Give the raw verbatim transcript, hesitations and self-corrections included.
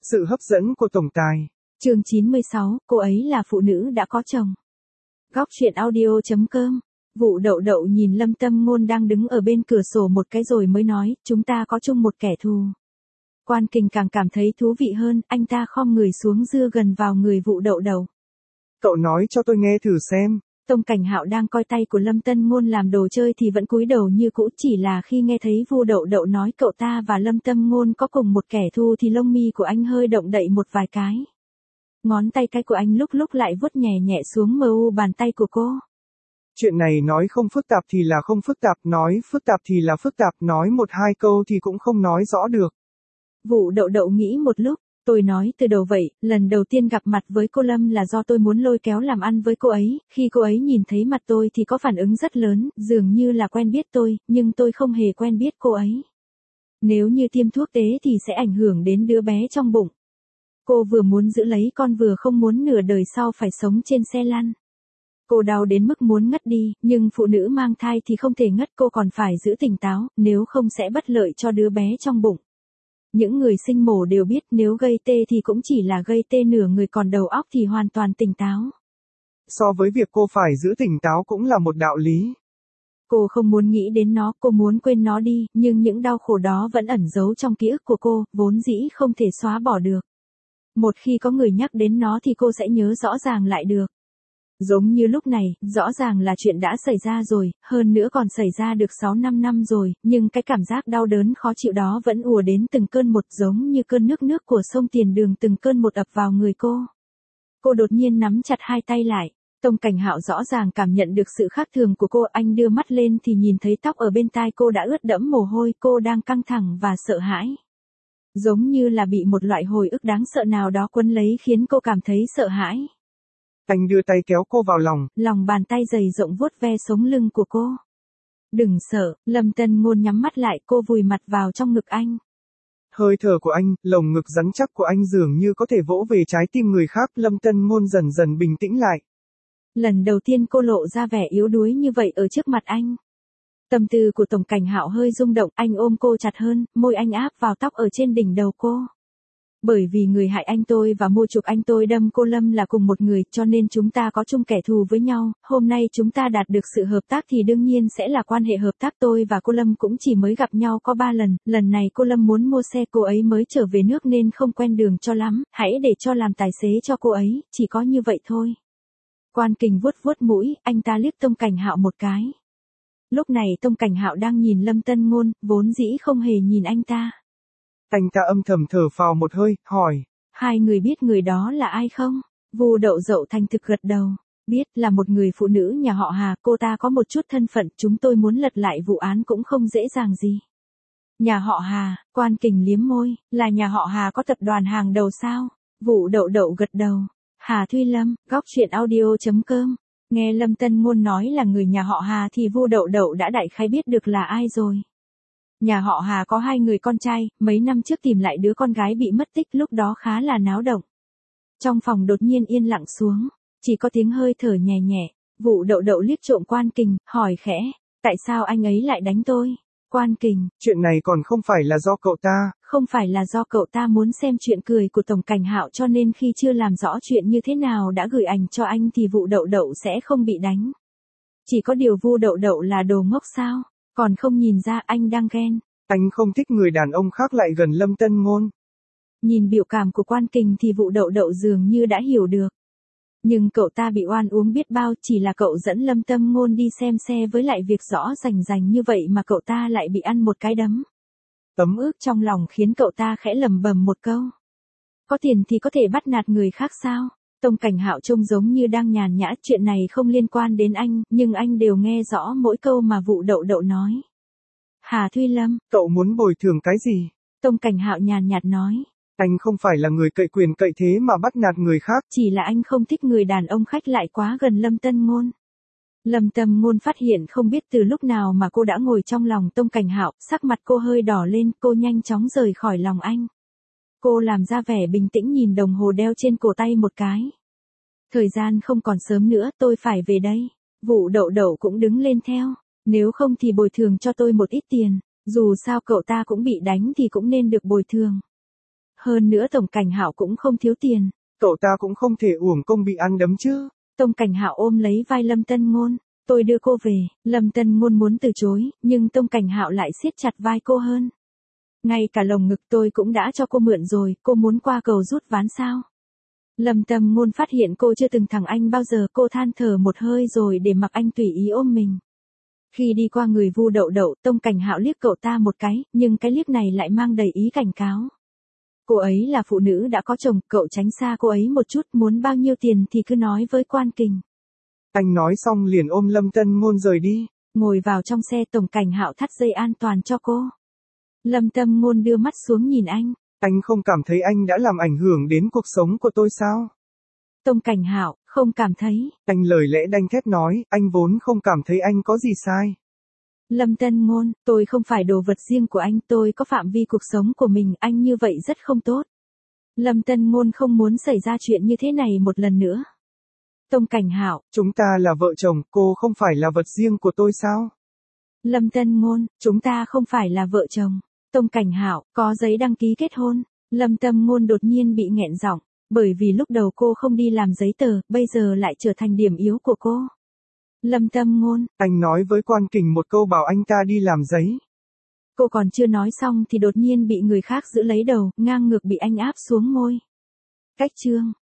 Sự hấp dẫn của tổng tài. Chương chín mươi sáu, cô ấy là phụ nữ đã có chồng. Góc truyện audio chấm com. Vụ Đậu Đậu nhìn Lâm Tâm Ngôn đang đứng ở bên cửa sổ một cái rồi mới nói, chúng ta có chung một kẻ thù. Quan Kình càng cảm thấy thú vị hơn, anh ta khom người xuống dưa gần vào người Vụ Đậu Đậu. Cậu nói cho tôi nghe thử xem. Tông Cảnh Hạo đang coi tay của Lâm Tân Ngôn làm đồ chơi thì vẫn cúi đầu như cũ, chỉ là khi nghe thấy Vu Đậu Đậu nói cậu ta và Lâm Tâm Ngôn có cùng một kẻ thù thì lông mi của anh hơi động đậy một vài cái. Ngón tay cái của anh lúc lúc lại vuốt nhẹ nhẹ xuống mờ u bàn tay của cô. Chuyện này nói không phức tạp thì là không phức tạp, nói phức tạp thì là phức tạp, nói một hai câu thì cũng không nói rõ được. Vụ Đậu Đậu nghĩ một lúc, tôi nói từ đầu vậy, lần đầu tiên gặp mặt với cô Lâm là do tôi muốn lôi kéo làm ăn với cô ấy, khi cô ấy nhìn thấy mặt tôi thì có phản ứng rất lớn, dường như là quen biết tôi, nhưng tôi không hề quen biết cô ấy. Nếu như tiêm thuốc tế thì sẽ ảnh hưởng đến đứa bé trong bụng. Cô vừa muốn giữ lấy con vừa không muốn nửa đời sau phải sống trên xe lăn. Cô đau đến mức muốn ngất đi, nhưng phụ nữ mang thai thì không thể ngất, cô còn phải giữ tỉnh táo, nếu không sẽ bất lợi cho đứa bé trong bụng. Những người sinh mổ đều biết nếu gây tê thì cũng chỉ là gây tê nửa người, còn đầu óc thì hoàn toàn tỉnh táo. So với việc cô phải giữ tỉnh táo cũng là một đạo lý. Cô không muốn nghĩ đến nó, cô muốn quên nó đi, nhưng những đau khổ đó vẫn ẩn giấu trong ký ức của cô, vốn dĩ không thể xóa bỏ được. Một khi có người nhắc đến nó thì cô sẽ nhớ rõ ràng lại được. Giống như lúc này, rõ ràng là chuyện đã xảy ra rồi, hơn nữa còn xảy ra được sáu năm năm rồi, nhưng cái cảm giác đau đớn khó chịu đó vẫn ùa đến từng cơn một, giống như cơn nước nước của sông Tiền Đường từng cơn một ập vào người cô. Cô đột nhiên nắm chặt hai tay lại. Tông Cảnh Hạo rõ ràng cảm nhận được sự khác thường của cô, anh đưa mắt lên thì nhìn thấy tóc ở bên tai cô đã ướt đẫm mồ hôi, cô đang căng thẳng và sợ hãi. Giống như là bị một loại hồi ức đáng sợ nào đó quấn lấy khiến cô cảm thấy sợ hãi. Anh đưa tay kéo cô vào lòng. Lòng bàn tay dày rộng vuốt ve sống lưng của cô. Đừng sợ, Lâm Tân Ngôn nhắm mắt lại, cô vùi mặt vào trong ngực anh. Hơi thở của anh, lồng ngực rắn chắc của anh dường như có thể vỗ về trái tim người khác, Lâm Tân Ngôn dần dần bình tĩnh lại. Lần đầu tiên cô lộ ra vẻ yếu đuối như vậy ở trước mặt anh. Tâm tư của Tổng Cảnh Hạo hơi rung động, anh ôm cô chặt hơn, môi anh áp vào tóc ở trên đỉnh đầu cô. Bởi vì người hại anh tôi và mua chuộc anh tôi đâm cô Lâm là cùng một người, cho nên chúng ta có chung kẻ thù với nhau, hôm nay chúng ta đạt được sự hợp tác thì đương nhiên sẽ là quan hệ hợp tác. Tôi và cô Lâm cũng chỉ mới gặp nhau có ba lần, lần này cô Lâm muốn mua xe, cô ấy mới trở về nước nên không quen đường cho lắm, hãy để cho làm tài xế cho cô ấy, chỉ có như vậy thôi. Quan Kình vuốt vuốt mũi, anh ta liếc Tông Cảnh Hạo một cái. Lúc này Tông Cảnh Hạo đang nhìn Lâm Tân Ngôn, vốn dĩ không hề nhìn anh ta. Anh ta âm thầm thở phào một hơi, hỏi. Hai người biết người đó là ai không? Vu Đậu Dậu thành thực gật đầu. Biết, là một người phụ nữ nhà họ Hà, cô ta có một chút thân phận, chúng tôi muốn lật lại vụ án cũng không dễ dàng gì. Nhà họ Hà, Quan Kình liếm môi, là nhà họ Hà có tập đoàn hàng đầu sao? Vu Đậu Đậu gật đầu. Hà Thuy Lâm, góc truyện audio chấm com. Nghe Lâm Tân Ngôn nói là người nhà họ Hà thì Vu Đậu Đậu đã đại khái biết được là ai rồi. Nhà họ Hà có hai người con trai, mấy năm trước tìm lại đứa con gái bị mất tích, lúc đó khá là náo động. Trong phòng đột nhiên yên lặng xuống, chỉ có tiếng hơi thở nhẹ nhẹ. Vu Đậu Đậu liếc trộm Quan Kình, hỏi khẽ, tại sao anh ấy lại đánh tôi? Quan Kình, chuyện này còn không phải là do cậu ta. Không phải là do cậu ta muốn xem chuyện cười của Tổng Cảnh Hạo cho nên khi chưa làm rõ chuyện như thế nào đã gửi ảnh cho anh thì Vu Đậu Đậu sẽ không bị đánh. Chỉ có điều Vu Đậu Đậu là đồ ngốc sao? Còn không nhìn ra anh đang ghen. Anh không thích người đàn ông khác lại gần Lâm Tân Ngôn. Nhìn biểu cảm của Quan Kình thì Vu Đậu Đậu dường như đã hiểu được. Nhưng cậu ta bị oan uống biết bao, chỉ là cậu dẫn Lâm Tâm Ngôn đi xem xe với lại việc rõ rành rành như vậy mà cậu ta lại bị ăn một cái đấm. Ấm ức trong lòng khiến cậu ta khẽ lẩm bẩm một câu. Có tiền thì có thể bắt nạt người khác sao? Tông Cảnh Hạo trông giống như đang nhàn nhã, chuyện này không liên quan đến anh, nhưng anh đều nghe rõ mỗi câu mà Vu Đậu Đậu nói. Hà Thuy Lâm, cậu muốn bồi thường cái gì? Tông Cảnh Hạo nhàn nhạt nói. Anh không phải là người cậy quyền cậy thế mà bắt nạt người khác. Chỉ là anh không thích người đàn ông khách lại quá gần Lâm Tân Ngôn. Lâm Tâm Ngôn phát hiện không biết từ lúc nào mà cô đã ngồi trong lòng Tông Cảnh Hạo, sắc mặt cô hơi đỏ lên, cô nhanh chóng rời khỏi lòng anh. Cô làm ra vẻ bình tĩnh nhìn đồng hồ đeo trên cổ tay một cái. Thời gian không còn sớm nữa, tôi phải về đây. Vu Đậu Đậu cũng đứng lên theo. Nếu không thì bồi thường cho tôi một ít tiền, dù sao cậu ta cũng bị đánh thì cũng nên được bồi thường. Hơn nữa Tổng Cảnh Hạo cũng không thiếu tiền. Cậu ta cũng không thể uổng công bị ăn đấm chứ. Tổng Cảnh Hạo ôm lấy vai Lâm Tân Ngôn. Tôi đưa cô về. Lâm Tân Ngôn muốn từ chối, nhưng Tổng Cảnh Hạo lại siết chặt vai cô hơn. Ngay cả lồng ngực tôi cũng đã cho cô mượn rồi, cô muốn qua cầu rút ván sao? Lâm Tân Ngôn phát hiện cô chưa từng thẳng anh bao giờ, cô than thở một hơi rồi để mặc anh tùy ý ôm mình. Khi đi qua người Vu Đậu Đậu, Tổng Cảnh Hạo liếc cậu ta một cái, nhưng cái liếc này lại mang đầy ý cảnh cáo. Cô ấy là phụ nữ đã có chồng, cậu tránh xa cô ấy một chút, muốn bao nhiêu tiền thì cứ nói với Quan Kình. Anh nói xong liền ôm Lâm Tân Ngôn rời đi. Ngồi vào trong xe, Tổng Cảnh Hạo thắt dây an toàn cho cô. Lâm Tân Ngôn đưa mắt xuống nhìn anh. Anh không cảm thấy anh đã làm ảnh hưởng đến cuộc sống của tôi sao? Tổng Cảnh Hạo, không cảm thấy. Anh lời lẽ đanh thép nói, anh vốn không cảm thấy anh có gì sai. Lâm Tân Ngôn, tôi không phải đồ vật riêng của anh, tôi có phạm vi cuộc sống của mình, anh như vậy rất không tốt. Lâm Tân Ngôn không muốn xảy ra chuyện như thế này một lần nữa. Tổng Cảnh Hạo, chúng ta là vợ chồng, cô không phải là vật riêng của tôi sao? Lâm Tân Ngôn, chúng ta không phải là vợ chồng. Tổng Cảnh Hạo, có giấy đăng ký kết hôn. Lâm Tân Ngôn đột nhiên bị nghẹn giọng, bởi vì lúc đầu cô không đi làm giấy tờ, bây giờ lại trở thành điểm yếu của cô. Lâm Tân Ngôn, anh nói với Quan Kình một câu bảo anh ta đi làm giấy. Cô còn chưa nói xong thì đột nhiên bị người khác giữ lấy đầu, ngang ngược bị anh áp xuống môi. Cách chương